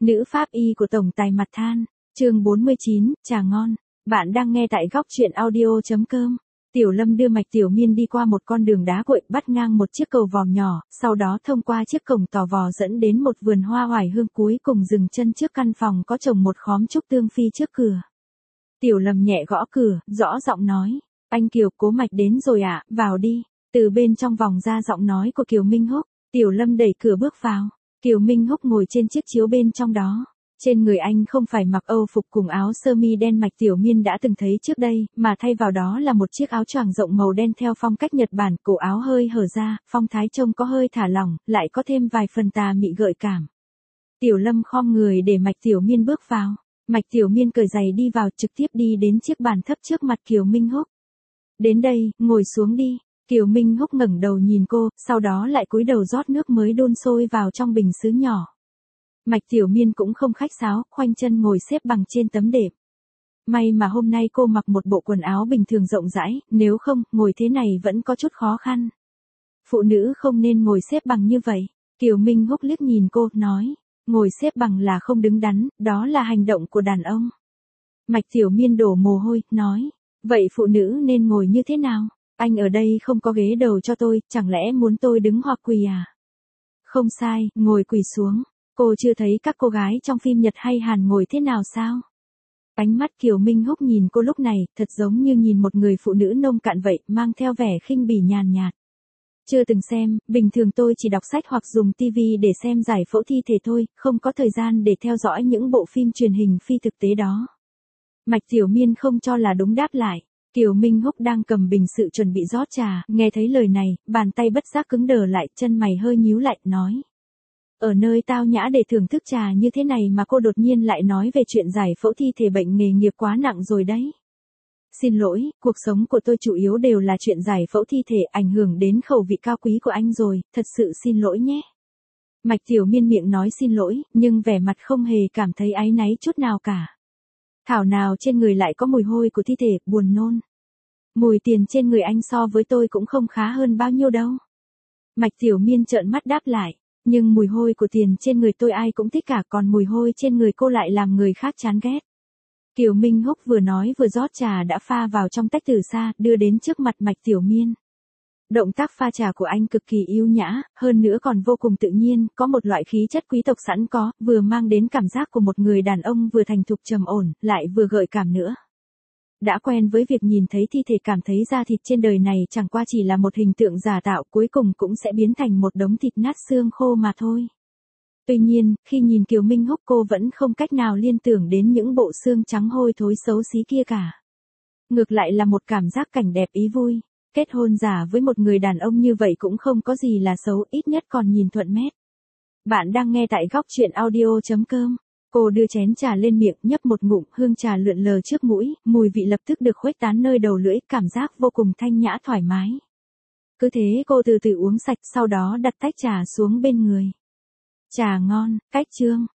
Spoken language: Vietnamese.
Nữ pháp y của tổng tài mặt than, chương 49, trà ngon. Bạn đang nghe tại góc truyện audio.com. Tiểu Lâm đưa Mạch Tiểu Miên đi qua một con đường đá cuội, bắt ngang một chiếc cầu vòm nhỏ, sau đó thông qua chiếc cổng tò vò dẫn đến một vườn hoa oải hương, cuối cùng dừng chân trước căn phòng có trồng một khóm trúc tương phi trước cửa. Tiểu Lâm nhẹ gõ cửa, rõ giọng nói, anh Kiều, Cố Mạch đến rồi ạ, vào đi. Từ bên trong vòng ra giọng nói của Kiều Minh Húc. Tiểu Lâm đẩy cửa bước vào. Kiều Minh Húc ngồi trên chiếc chiếu bên trong đó. Trên người anh không phải mặc âu phục cùng áo sơ mi đen Mạch Tiểu Miên đã từng thấy trước đây, mà thay vào đó là một chiếc áo choàng rộng màu đen theo phong cách Nhật Bản, cổ áo hơi hở ra, phong thái trông có hơi thả lỏng, lại có thêm vài phần tà mị gợi cảm. Tiểu Lâm khom người để Mạch Tiểu Miên bước vào. Mạch Tiểu Miên cởi giày đi vào, trực tiếp đi đến chiếc bàn thấp trước mặt Kiều Minh Húc. Đến đây, ngồi xuống đi. Kiều Minh Húc ngẩng đầu nhìn cô, sau đó lại cúi đầu rót nước mới đun sôi vào trong bình sứ nhỏ. Mạch Tiểu Miên cũng không khách sáo, khoanh chân ngồi xếp bằng trên tấm đệm. May mà hôm nay cô mặc một bộ quần áo bình thường rộng rãi, nếu không, ngồi thế này vẫn có chút khó khăn. Phụ nữ không nên ngồi xếp bằng như vậy. Kiều Minh Húc liếc nhìn cô, nói, ngồi xếp bằng là không đứng đắn, đó là hành động của đàn ông. Mạch Tiểu Miên đổ mồ hôi, nói, vậy phụ nữ nên ngồi như thế nào? Anh ở đây không có ghế đầu cho tôi, chẳng lẽ muốn tôi đứng hoặc quỳ à? Không sai, ngồi quỳ xuống. Cô chưa thấy các cô gái trong phim Nhật hay Hàn ngồi thế nào sao? Ánh mắt Kiều Minh Húc nhìn cô lúc này, thật giống như nhìn một người phụ nữ nông cạn vậy, mang theo vẻ khinh bỉ nhàn nhạt. Chưa từng xem, bình thường tôi chỉ đọc sách hoặc dùng TV để xem giải phẫu thi thể thôi, không có thời gian để theo dõi những bộ phim truyền hình phi thực tế đó. Mạch Tiểu Miên không cho là đúng đáp lại. Kiều Minh Húc đang cầm bình sự chuẩn bị rót trà, nghe thấy lời này, bàn tay bất giác cứng đờ lại, chân mày hơi nhíu lại, nói. Ở nơi tao nhã để thưởng thức trà như thế này mà cô đột nhiên lại nói về chuyện giải phẫu thi thể, bệnh nghề nghiệp quá nặng rồi đấy. Xin lỗi, cuộc sống của tôi chủ yếu đều là chuyện giải phẫu thi thể, ảnh hưởng đến khẩu vị cao quý của anh rồi, thật sự xin lỗi nhé. Mạch Tiểu Miên miệng nói xin lỗi, nhưng vẻ mặt không hề cảm thấy áy náy chút nào cả. Thảo nào trên người lại có mùi hôi của thi thể, buồn nôn. Mùi tiền trên người anh so với tôi cũng không khá hơn bao nhiêu đâu. Mạch Tiểu Miên trợn mắt đáp lại, nhưng mùi hôi của tiền trên người tôi ai cũng thích cả, còn mùi hôi trên người cô lại làm người khác chán ghét. Kiều Minh Húc vừa nói vừa rót trà đã pha vào trong tách từ xa, đưa đến trước mặt Mạch Tiểu Miên. Động tác pha trà của anh cực kỳ yêu nhã, hơn nữa còn vô cùng tự nhiên, có một loại khí chất quý tộc sẵn có, vừa mang đến cảm giác của một người đàn ông vừa thành thục trầm ổn, lại vừa gợi cảm nữa. Đã quen với việc nhìn thấy thi thể cảm thấy da thịt trên đời này chẳng qua chỉ là một hình tượng giả tạo, cuối cùng cũng sẽ biến thành một đống thịt nát xương khô mà thôi. Tuy nhiên, khi nhìn Kiều Minh Húc cô vẫn không cách nào liên tưởng đến những bộ xương trắng hôi thối xấu xí kia cả. Ngược lại là một cảm giác cảnh đẹp ý vui. Kết hôn giả với một người đàn ông như vậy cũng không có gì là xấu, ít nhất còn nhìn thuận mắt. Bạn đang nghe tại góc truyện audio.com. Cô đưa chén trà lên miệng, nhấp một ngụm, hương trà lượn lờ trước mũi, mùi vị lập tức được khuếch tán nơi đầu lưỡi, cảm giác vô cùng thanh nhã thoải mái. Cứ thế cô từ từ uống sạch, sau đó đặt tách trà xuống bên người. Trà ngon, cách chương.